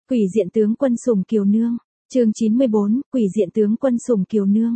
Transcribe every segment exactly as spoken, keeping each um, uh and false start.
Quỷ diện tướng quân Sùng Kiều Nương. Chương chín mươi bốn, Quỷ diện tướng quân Sùng Kiều Nương.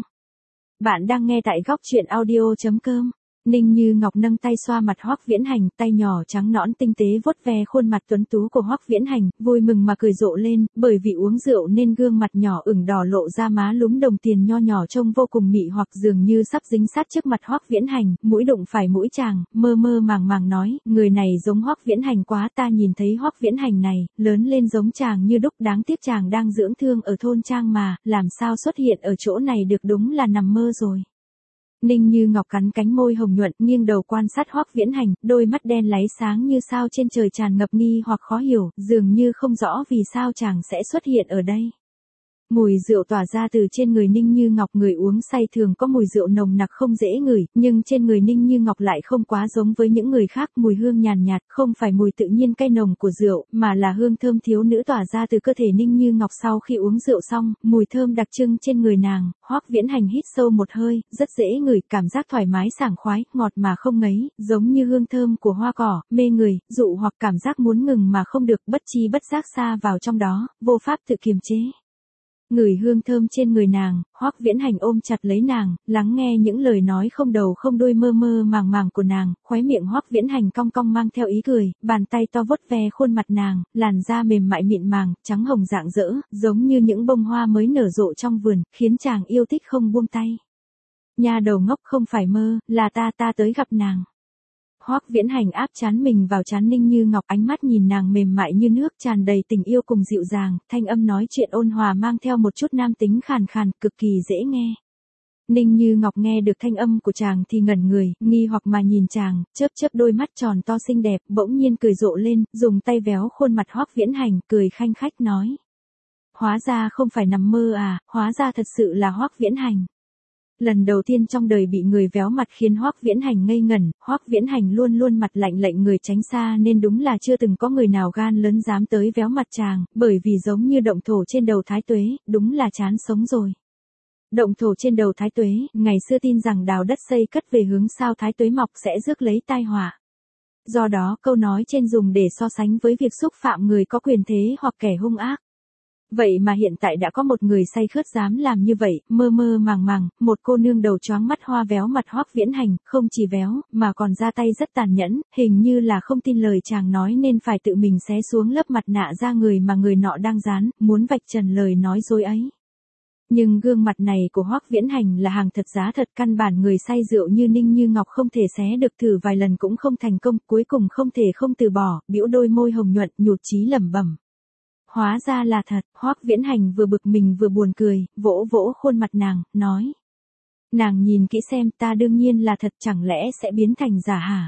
Bạn đang nghe tại góc truyện audio chấm com. Ninh Như Ngọc nâng tay xoa mặt Hoắc Viễn Hành, tay nhỏ trắng nõn tinh tế vuốt ve khuôn mặt tuấn tú của Hoắc Viễn Hành, vui mừng mà cười rộ lên, bởi vì uống rượu nên gương mặt nhỏ ửng đỏ lộ ra má lúm đồng tiền nho nhỏ trông vô cùng mị hoặc dường như sắp dính sát trước mặt Hoắc Viễn Hành, mũi đụng phải mũi chàng, mơ mơ màng màng nói, người này giống Hoắc Viễn Hành quá, ta nhìn thấy Hoắc Viễn Hành này, lớn lên giống chàng như đúc, đáng tiếc chàng đang dưỡng thương ở thôn trang mà, làm sao xuất hiện ở chỗ này được, đúng là nằm mơ rồi. Ninh Như Ngọc cắn cánh môi hồng nhuận, nghiêng đầu quan sát Hoắc Viễn Hành, đôi mắt đen láy sáng như sao trên trời tràn ngập nghi hoặc khó hiểu, dường như không rõ vì sao chàng sẽ xuất hiện ở đây. Mùi rượu tỏa ra từ trên người Ninh Như Ngọc, người uống say thường có mùi rượu nồng nặc không dễ ngửi, nhưng trên người Ninh Như Ngọc lại không quá giống với những người khác, mùi hương nhàn nhạt, không phải mùi tự nhiên cay nồng của rượu, mà là hương thơm thiếu nữ tỏa ra từ cơ thể Ninh Như Ngọc sau khi uống rượu xong, mùi thơm đặc trưng trên người nàng. Hoắc Viễn Hành hít sâu một hơi, rất dễ ngửi, cảm giác thoải mái sảng khoái, ngọt mà không ngấy, giống như hương thơm của hoa cỏ, mê người, dụ hoặc cảm giác muốn ngừng mà không được, bất chi bất giác xa vào trong đó, vô pháp tự kiềm chế. Ngửi hương thơm trên người nàng, Hoắc Viễn Hành ôm chặt lấy nàng, lắng nghe những lời nói không đầu không đuôi mơ mơ màng màng của nàng, khóe miệng Hoắc Viễn Hành cong cong mang theo ý cười, bàn tay to vuốt ve khuôn mặt nàng, làn da mềm mại mịn màng, trắng hồng rạng rỡ, giống như những bông hoa mới nở rộ trong vườn, khiến chàng yêu thích không buông tay. Nha đầu ngốc, không phải mơ, là ta ta tới gặp nàng. Hoắc Viễn Hành áp trán mình vào trán Ninh Như Ngọc, ánh mắt nhìn nàng mềm mại như nước, tràn đầy tình yêu cùng dịu dàng, thanh âm nói chuyện ôn hòa mang theo một chút nam tính khàn khàn, cực kỳ dễ nghe. Ninh Như Ngọc nghe được thanh âm của chàng thì ngẩn người, nghi hoặc mà nhìn chàng, chớp chớp đôi mắt tròn to xinh đẹp, bỗng nhiên cười rộ lên, dùng tay véo khuôn mặt Hoắc Viễn Hành, cười khanh khách nói: "Hóa ra không phải nằm mơ à, hóa ra thật sự là Hoắc Viễn Hành." Lần đầu tiên trong đời bị người véo mặt khiến Hoắc Viễn Hành ngây ngẩn, Hoắc Viễn Hành luôn luôn mặt lạnh lệnh người tránh xa nên đúng là chưa từng có người nào gan lớn dám tới véo mặt chàng, bởi vì giống như động thổ trên đầu Thái Tuế, đúng là chán sống rồi. Động thổ trên đầu Thái Tuế, ngày xưa tin rằng đào đất xây cất về hướng sao Thái Tuế mọc sẽ rước lấy tai họa. Do đó câu nói trên dùng để so sánh với việc xúc phạm người có quyền thế hoặc kẻ hung ác. Vậy mà hiện tại đã có một người say khướt dám làm như vậy, mơ mơ màng màng, một cô nương đầu choáng mắt hoa véo mặt Hoắc Viễn Hành, không chỉ véo, mà còn ra tay rất tàn nhẫn, hình như là không tin lời chàng nói nên phải tự mình xé xuống lớp mặt nạ ra người mà người nọ đang dán, muốn vạch trần lời nói dối ấy. Nhưng gương mặt này của Hoắc Viễn Hành là hàng thật giá thật, căn bản người say rượu như Ninh Như Ngọc không thể xé được, thử vài lần cũng không thành công, cuối cùng không thể không từ bỏ, bĩu đôi môi hồng nhuận, nhụt chí lẩm bẩm: "Hóa ra là thật." Hoắc Viễn Hành vừa bực mình vừa buồn cười, vỗ vỗ khuôn mặt nàng, nói: "Nàng nhìn kỹ xem, ta đương nhiên là thật, chẳng lẽ sẽ biến thành giả hả?"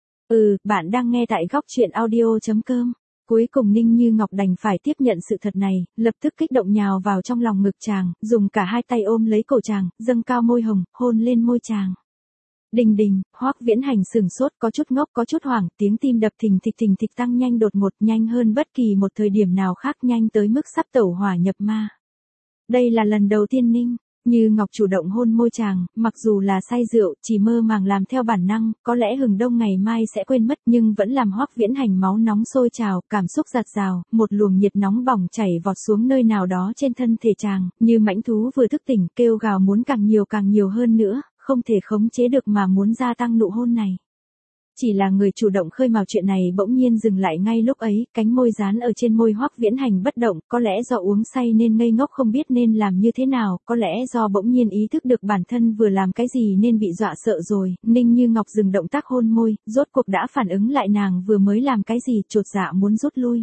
Ừ, bạn đang nghe tại góc truyện audio chấm com. Cuối cùng Ninh Như Ngọc đành phải tiếp nhận sự thật này, lập tức kích động nhào vào trong lòng ngực chàng, dùng cả hai tay ôm lấy cổ chàng, dâng cao môi hồng, hôn lên môi chàng. Đình đình, Hoắc Viễn Hành sừng sốt, có chút ngốc có chút hoảng, tiếng tim đập thình thịch thình thịch tăng nhanh đột ngột, nhanh hơn bất kỳ một thời điểm nào khác, nhanh tới mức sắp tẩu hỏa nhập ma. Đây là lần đầu tiên Ninh Như Ngọc chủ động hôn môi chàng, mặc dù là say rượu, chỉ mơ màng làm theo bản năng, có lẽ hừng đông ngày mai sẽ quên mất, nhưng vẫn làm Hoắc Viễn Hành máu nóng sôi trào, cảm xúc giạt rào, một luồng nhiệt nóng bỏng chảy vọt xuống nơi nào đó trên thân thể chàng, như mãnh thú vừa thức tỉnh, kêu gào muốn càng nhiều càng nhiều hơn nữa, không thể khống chế được mà muốn gia tăng nụ hôn này. Chỉ là người chủ động khơi mào chuyện này bỗng nhiên dừng lại ngay lúc ấy, cánh môi dán ở trên môi Hoắc Viễn Hành bất động, có lẽ do uống say nên ngây ngốc không biết nên làm như thế nào, có lẽ do bỗng nhiên ý thức được bản thân vừa làm cái gì nên bị dọa sợ rồi, Ninh Như Ngọc dừng động tác hôn môi, rốt cuộc đã phản ứng lại nàng vừa mới làm cái gì, chột dạ muốn rút lui.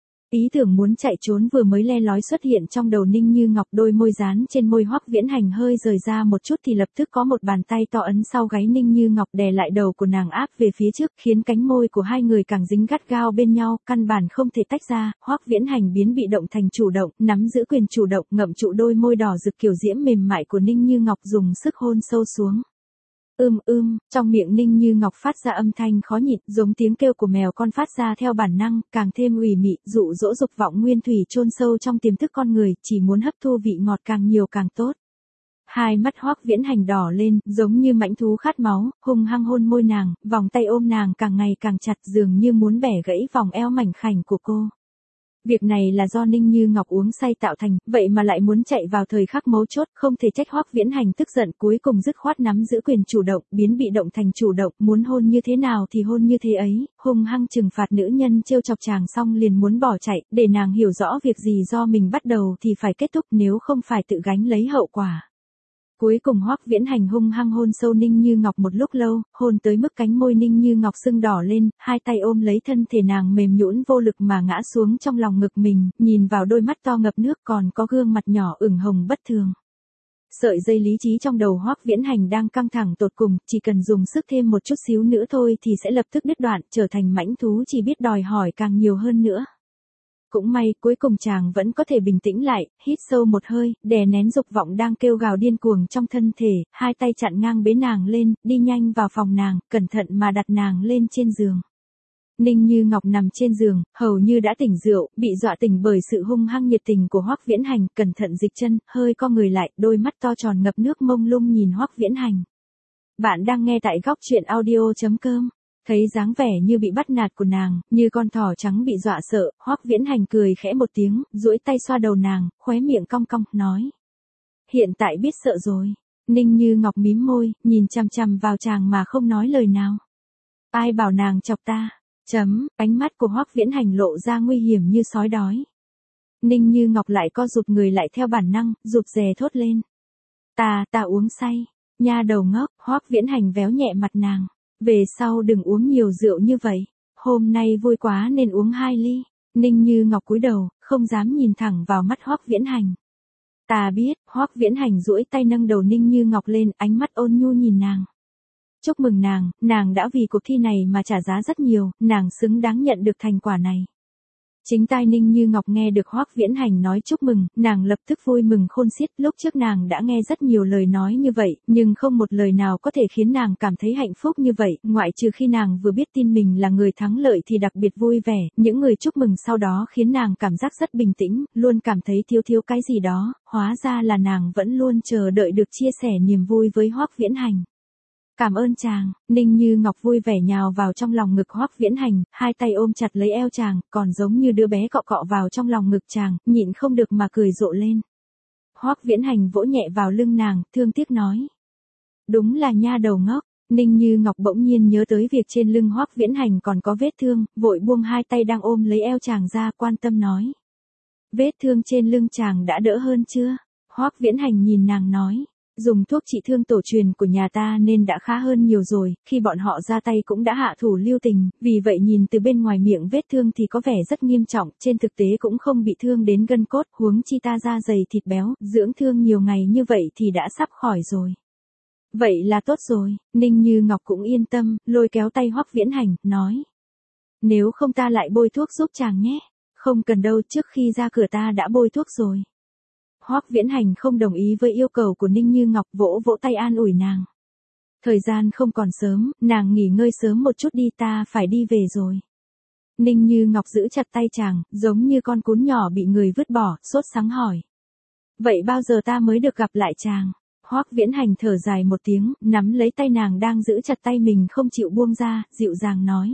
Ý tưởng muốn chạy trốn vừa mới le lói xuất hiện trong đầu Ninh Như Ngọc, đôi môi dán trên môi Hoắc Viễn Hành hơi rời ra một chút thì lập tức có một bàn tay to ấn sau gáy Ninh Như Ngọc đè lại đầu của nàng áp về phía trước, khiến cánh môi của hai người càng dính gắt gao bên nhau, căn bản không thể tách ra. Hoắc Viễn Hành biến bị động thành chủ động, nắm giữ quyền chủ động, ngậm trụ đôi môi đỏ rực kiểu diễm mềm mại của Ninh Như Ngọc, dùng sức hôn sâu xuống. Ưm ưm, trong miệng Ninh Như Ngọc phát ra âm thanh khó nhịn, giống tiếng kêu của mèo con phát ra theo bản năng, càng thêm ủy mị, dụ dỗ dục vọng nguyên thủy chôn sâu trong tiềm thức con người, chỉ muốn hấp thu vị ngọt càng nhiều càng tốt. Hai mắt Hoắc Viễn Hành đỏ lên, giống như mãnh thú khát máu, hung hăng hôn môi nàng, vòng tay ôm nàng càng ngày càng chặt, dường như muốn bẻ gãy vòng eo mảnh khảnh của cô. Việc này là do Ninh Như Ngọc uống say tạo thành, vậy mà lại muốn chạy vào thời khắc mấu chốt, không thể trách Hoắc Viễn Hành tức giận, cuối cùng dứt khoát nắm giữ quyền chủ động, biến bị động thành chủ động, muốn hôn như thế nào thì hôn như thế ấy, hung hăng trừng phạt nữ nhân trêu chọc chàng xong liền muốn bỏ chạy, để nàng hiểu rõ việc gì do mình bắt đầu thì phải kết thúc, nếu không phải tự gánh lấy hậu quả. Cuối cùng Hoắc Viễn Hành hung hăng hôn sâu Ninh Như Ngọc một lúc lâu, hôn tới mức cánh môi Ninh Như Ngọc sưng đỏ lên, hai tay ôm lấy thân thể nàng mềm nhũn vô lực mà ngã xuống trong lòng ngực mình, nhìn vào đôi mắt to ngập nước còn có gương mặt nhỏ ửng hồng bất thường. Sợi dây lý trí trong đầu Hoắc Viễn Hành đang căng thẳng tột cùng, chỉ cần dùng sức thêm một chút xíu nữa thôi thì sẽ lập tức đứt đoạn, trở thành mãnh thú chỉ biết đòi hỏi càng nhiều hơn nữa. Cũng may, cuối cùng chàng vẫn có thể bình tĩnh lại, hít sâu một hơi, đè nén dục vọng đang kêu gào điên cuồng trong thân thể, hai tay chặn ngang bế nàng lên, đi nhanh vào phòng nàng, cẩn thận mà đặt nàng lên trên giường. Ninh Như Ngọc nằm trên giường, hầu như đã tỉnh rượu, bị dọa tỉnh bởi sự hung hăng nhiệt tình của Hoắc Viễn Hành, cẩn thận dịch chân, hơi co người lại, đôi mắt to tròn ngập nước mông lung nhìn Hoắc Viễn Hành. Bạn đang nghe tại góc truyện audio chấm com. Thấy dáng vẻ như bị bắt nạt của nàng, như con thỏ trắng bị dọa sợ, Hoắc Viễn Hành cười khẽ một tiếng, duỗi tay xoa đầu nàng, khóe miệng cong cong, nói. Hiện tại biết sợ rồi. Ninh Như Ngọc mím môi, nhìn chằm chằm vào chàng mà không nói lời nào. Ai bảo nàng chọc ta? Chấm, ánh mắt của Hoắc Viễn Hành lộ ra nguy hiểm như sói đói. Ninh Như Ngọc lại co rụt người lại theo bản năng, rụt rè thốt lên. Ta, ta uống say. Nha đầu ngốc, Hoắc Viễn Hành véo nhẹ mặt nàng. Về sau đừng uống nhiều rượu như vậy. Hôm nay vui quá nên uống hai ly. Ninh Như Ngọc cúi đầu, không dám nhìn thẳng vào mắt Hoắc Viễn Hành. Ta biết, Hoắc Viễn Hành duỗi tay nâng đầu Ninh Như Ngọc lên, ánh mắt ôn nhu nhìn nàng. Chúc mừng nàng, nàng đã vì cuộc thi này mà trả giá rất nhiều, nàng xứng đáng nhận được thành quả này. Chính tai Ninh Như Ngọc nghe được Hoắc Viễn Hành nói chúc mừng, nàng lập tức vui mừng khôn xiết, lúc trước nàng đã nghe rất nhiều lời nói như vậy, nhưng không một lời nào có thể khiến nàng cảm thấy hạnh phúc như vậy, ngoại trừ khi nàng vừa biết tin mình là người thắng lợi thì đặc biệt vui vẻ, những người chúc mừng sau đó khiến nàng cảm giác rất bình tĩnh, luôn cảm thấy thiếu thiếu cái gì đó, hóa ra là nàng vẫn luôn chờ đợi được chia sẻ niềm vui với Hoắc Viễn Hành. Cảm ơn chàng, Ninh Như Ngọc vui vẻ nhào vào trong lòng ngực Hoắc Viễn Hành, hai tay ôm chặt lấy eo chàng, còn giống như đứa bé cọ cọ vào trong lòng ngực chàng, nhịn không được mà cười rộ lên. Hoắc Viễn Hành vỗ nhẹ vào lưng nàng, thương tiếc nói. Đúng là nha đầu ngốc, Ninh Như Ngọc bỗng nhiên nhớ tới việc trên lưng Hoắc Viễn Hành còn có vết thương, vội buông hai tay đang ôm lấy eo chàng ra, quan tâm nói. Vết thương trên lưng chàng đã đỡ hơn chưa? Hoắc Viễn Hành nhìn nàng nói. Dùng thuốc trị thương tổ truyền của nhà ta nên đã khá hơn nhiều rồi, khi bọn họ ra tay cũng đã hạ thủ lưu tình, vì vậy nhìn từ bên ngoài miệng vết thương thì có vẻ rất nghiêm trọng, trên thực tế cũng không bị thương đến gân cốt, huống chi ta da dày thịt béo, dưỡng thương nhiều ngày như vậy thì đã sắp khỏi rồi. Vậy là tốt rồi, Ninh Như Ngọc cũng yên tâm, lôi kéo tay Hoắc Viễn Hành, nói. Nếu không ta lại bôi thuốc giúp chàng nhé, không cần đâu, trước khi ra cửa ta đã bôi thuốc rồi. Hoắc Viễn Hành không đồng ý với yêu cầu của Ninh Như Ngọc, vỗ vỗ tay an ủi nàng. Thời gian không còn sớm, nàng nghỉ ngơi sớm một chút đi, ta phải đi về rồi. Ninh Như Ngọc giữ chặt tay chàng, giống như con cún nhỏ bị người vứt bỏ, sốt sắng hỏi. Vậy bao giờ ta mới được gặp lại chàng? Hoắc Viễn Hành thở dài một tiếng, nắm lấy tay nàng đang giữ chặt tay mình không chịu buông ra, dịu dàng nói.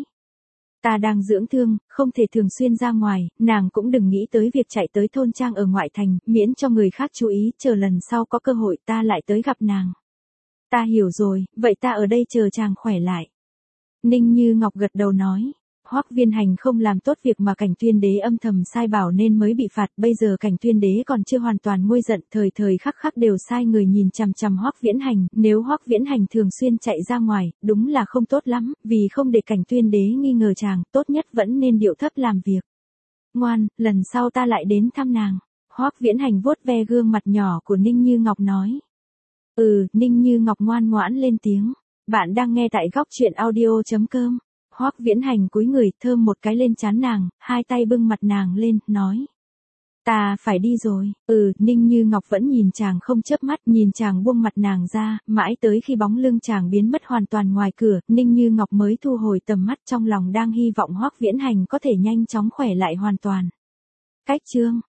Ta đang dưỡng thương, không thể thường xuyên ra ngoài, nàng cũng đừng nghĩ tới việc chạy tới thôn trang ở ngoại thành, miễn cho người khác chú ý, chờ lần sau có cơ hội ta lại tới gặp nàng. Ta hiểu rồi, vậy ta ở đây chờ chàng khỏe lại. Ninh Như Ngọc gật đầu nói. Hoắc Viễn Hành không làm tốt việc mà Cảnh Tuyên Đế âm thầm sai bảo nên mới bị phạt, bây giờ Cảnh Tuyên Đế còn chưa hoàn toàn nguôi giận, thời thời khắc khắc đều sai người nhìn chằm chằm Hoắc Viễn Hành, nếu Hoắc Viễn Hành thường xuyên chạy ra ngoài, đúng là không tốt lắm, vì không để Cảnh Tuyên Đế nghi ngờ chàng, tốt nhất vẫn nên điệu thấp làm việc. Ngoan, lần sau ta lại đến thăm nàng. Hoắc Viễn Hành vuốt ve gương mặt nhỏ của Ninh Như Ngọc nói. Ừ, Ninh Như Ngọc ngoan ngoãn lên tiếng. Bạn đang nghe tại góc truyện audio chấm com. Hoắc Viễn Hành cúi người, thơm một cái lên trán nàng, hai tay bưng mặt nàng lên, nói. Ta phải đi rồi. Ừ, Ninh Như Ngọc vẫn nhìn chàng không chớp mắt, nhìn chàng buông mặt nàng ra, mãi tới khi bóng lưng chàng biến mất hoàn toàn ngoài cửa, Ninh Như Ngọc mới thu hồi tầm mắt, trong lòng đang hy vọng Hoắc Viễn Hành có thể nhanh chóng khỏe lại hoàn toàn. Cách chương